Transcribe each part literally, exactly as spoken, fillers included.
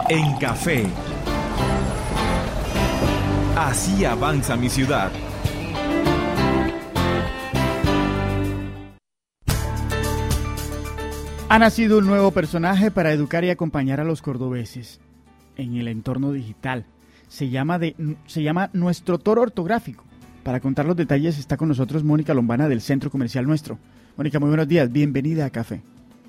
En café. Así avanza mi ciudad. Ha nacido un nuevo personaje para educar y acompañar a los cordobeses en el entorno digital. Se llama, de, se llama Nuestro Toro Ortográfico. Para contar los detalles está con nosotros Mónica Lombana del Centro Comercial Nuestro. Mónica, muy buenos días. Bienvenida a Café.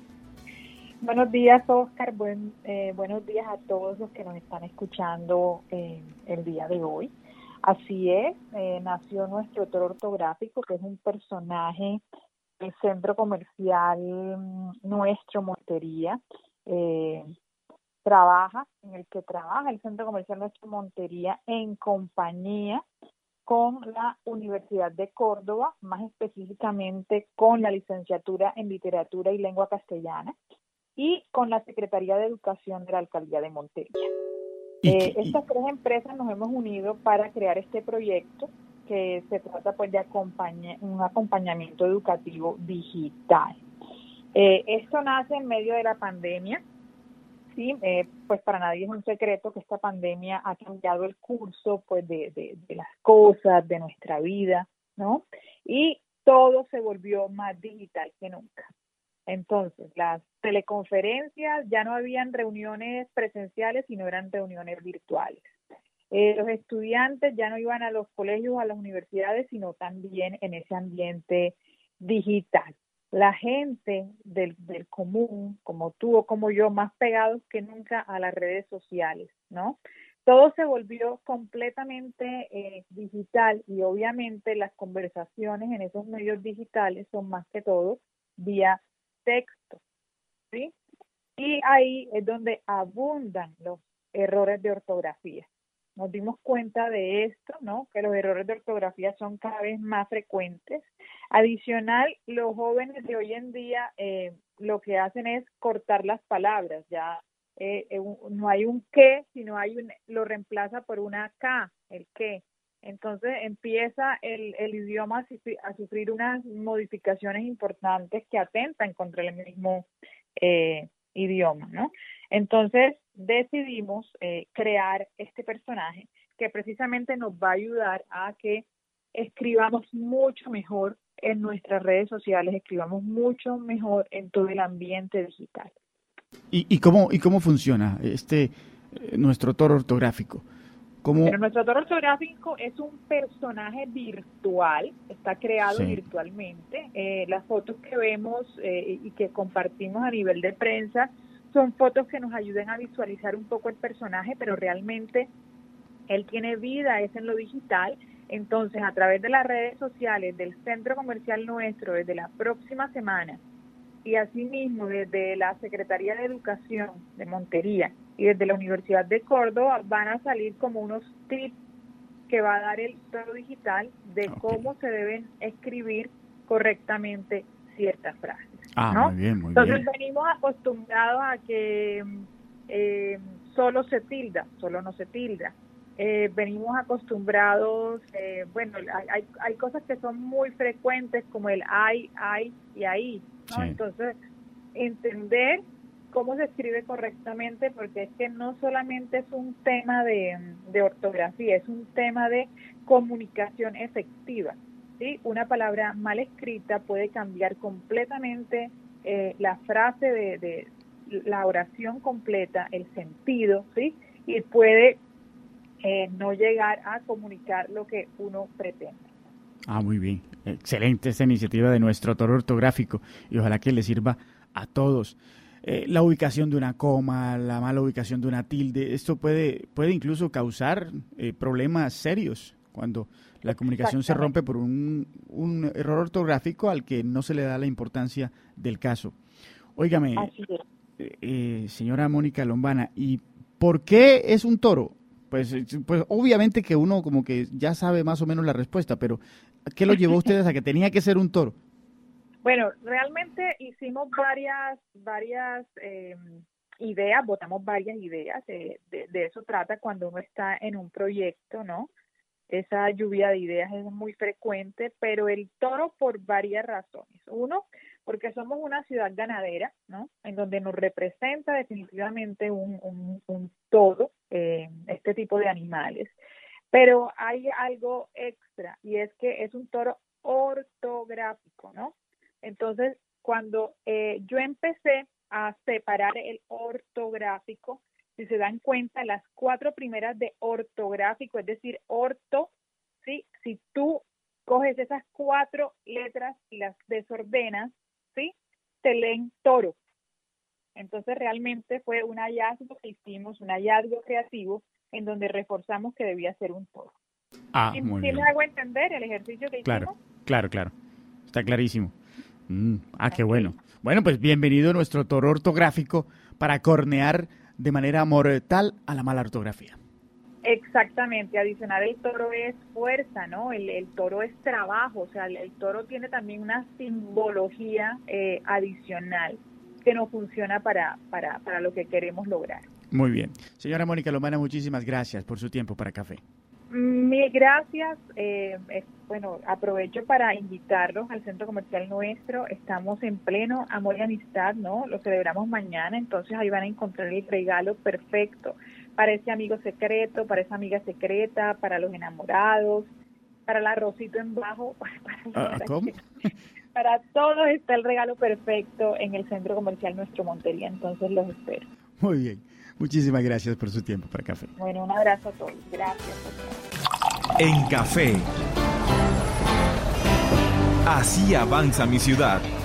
Buenos días, Oscar. Buen, eh, buenos días a todos los que nos están escuchando eh, el día de hoy. Así es, eh, nació Nuestro Toro Ortográfico, que es un personaje del Centro Comercial Nuestro Montería. Eh, trabaja, en el que trabaja el Centro Comercial Nuestro Montería en compañía con la Universidad de Córdoba, más específicamente con la licenciatura en Literatura y Lengua Castellana, y con la Secretaría de Educación de la Alcaldía de Montería. Eh, estas tres empresas nos hemos unido para crear este proyecto que se trata pues de acompañar, un acompañamiento educativo digital. Eh, esto nace en medio de la pandemia, sí, eh, pues para nadie es un secreto que esta pandemia ha cambiado el curso pues de, de, de las cosas, de nuestra vida, ¿no? Y todo se volvió más digital que nunca. Entonces, las teleconferencias, ya no habían reuniones presenciales, sino eran reuniones virtuales. Eh, los estudiantes ya no iban a los colegios o a las universidades, sino también en ese ambiente digital. La gente del, del común, como tú o como yo, más pegados que nunca a las redes sociales, ¿no? Todo se volvió completamente eh, digital y obviamente las conversaciones en esos medios digitales son más que todo vía texto, ¿sí? Y ahí es donde abundan los errores de ortografía. Nos dimos cuenta de esto, ¿no? Que los errores de ortografía son cada vez más frecuentes. Adicional, los jóvenes de hoy en día eh, lo que hacen es cortar las palabras. Ya eh, eh, no hay un que, sino hay un, lo reemplaza por una K, el que. Entonces empieza el, el idioma a sufrir, a sufrir unas modificaciones importantes que atentan contra el mismo eh, idioma, ¿no? Entonces decidimos eh, crear este personaje que precisamente nos va a ayudar a que escribamos mucho mejor en nuestras redes sociales, escribamos mucho mejor en todo el ambiente digital. ¿Y, y, cómo, y cómo funciona este eh, Nuestro Toro Ortográfico? ¿Cómo? Pero nuestro toro ortográfico es un personaje virtual, está creado Sí. virtualmente. Eh, las fotos que vemos eh, y que compartimos a nivel de prensa son fotos que nos ayudan a visualizar un poco el personaje, pero realmente él tiene vida, es en lo digital. Entonces, a través de las redes sociales del Centro Comercial Nuestro, desde la próxima semana, y asimismo desde la Secretaría de Educación de Montería y desde la Universidad de Córdoba van a salir como unos tips que va a dar el Toro Digital de okay. cómo se deben escribir correctamente ciertas frases. Ah, ¿no? muy bien, muy Entonces bien. venimos acostumbrados a que eh, solo se tilda, solo no se tilda. Eh, venimos acostumbrados, eh, bueno, hay, hay, hay cosas que son muy frecuentes como el ay, ay y ahí, ¿no? Sí. Entonces, entender cómo se escribe correctamente, porque es que no solamente es un tema de, de ortografía, es un tema de comunicación efectiva, ¿sí? Una palabra mal escrita puede cambiar completamente eh, la frase de, de la oración completa, el sentido, ¿sí? Y puede Eh, no llegar a comunicar lo que uno pretende. Ah, muy bien. Excelente esta iniciativa de Nuestro Toro Ortográfico y ojalá que le sirva a todos. Eh, la ubicación de una coma, la mala ubicación de una tilde, esto puede, puede incluso causar eh, problemas serios cuando la comunicación se rompe por un, un error ortográfico al que no se le da la importancia del caso. Óigame, eh, eh, señora Mónica Lombana, ¿y por qué es un toro? Pues, pues obviamente que uno como que ya sabe más o menos la respuesta, pero ¿qué lo llevó a ustedes a que tenía que ser un toro? Bueno, realmente hicimos varias varias eh, ideas, votamos varias ideas, eh, de, de eso trata cuando uno está en un proyecto, ¿no? Esa lluvia de ideas es muy frecuente, pero el toro por varias razones. Uno, porque somos una ciudad ganadera, ¿no? En donde nos representa definitivamente un, un, un todo, eh, este tipo de animales. Pero hay algo extra, y es que es un toro ortográfico, ¿no? Entonces, cuando eh, yo empecé a separar el ortográfico, si se dan cuenta, las cuatro primeras de ortográfico, es decir, orto, ¿sí? Si tú coges esas cuatro letras y las desordenas, ¿sí? Te leen toro. Entonces, realmente fue un hallazgo que hicimos, un hallazgo creativo, en donde reforzamos que debía ser un toro. Ah, ¿Sí, muy ¿sí bien. me hago entender el ejercicio que Claro, hicimos? claro, claro. Está clarísimo. Mm, ah, qué bueno. Bueno, pues bienvenido a nuestro toro ortográfico para cornear de manera mortal a la mala ortografía. Exactamente, adicional el toro es fuerza, ¿no? El, el toro es trabajo, o sea, el, el toro tiene también una simbología eh, adicional que nos funciona para, para, para lo que queremos lograr. Muy bien. Señora Mónica Lomana, muchísimas gracias por su tiempo para Café. Mil gracias. Eh, es, bueno, aprovecho para invitarlos al centro comercial nuestro. Estamos en pleno amor y amistad, ¿no? Lo celebramos mañana, entonces ahí van a encontrar el regalo perfecto para ese amigo secreto, para esa amiga secreta, para los enamorados, para el arrocito en bajo. Para, Ah, ¿cómo? para todos está el regalo perfecto en el centro comercial Nuestro Montería, entonces los espero. Muy bien. Muchísimas gracias por su tiempo para Café. Bueno, un abrazo a todos. Gracias. En Café. Así avanza mi ciudad.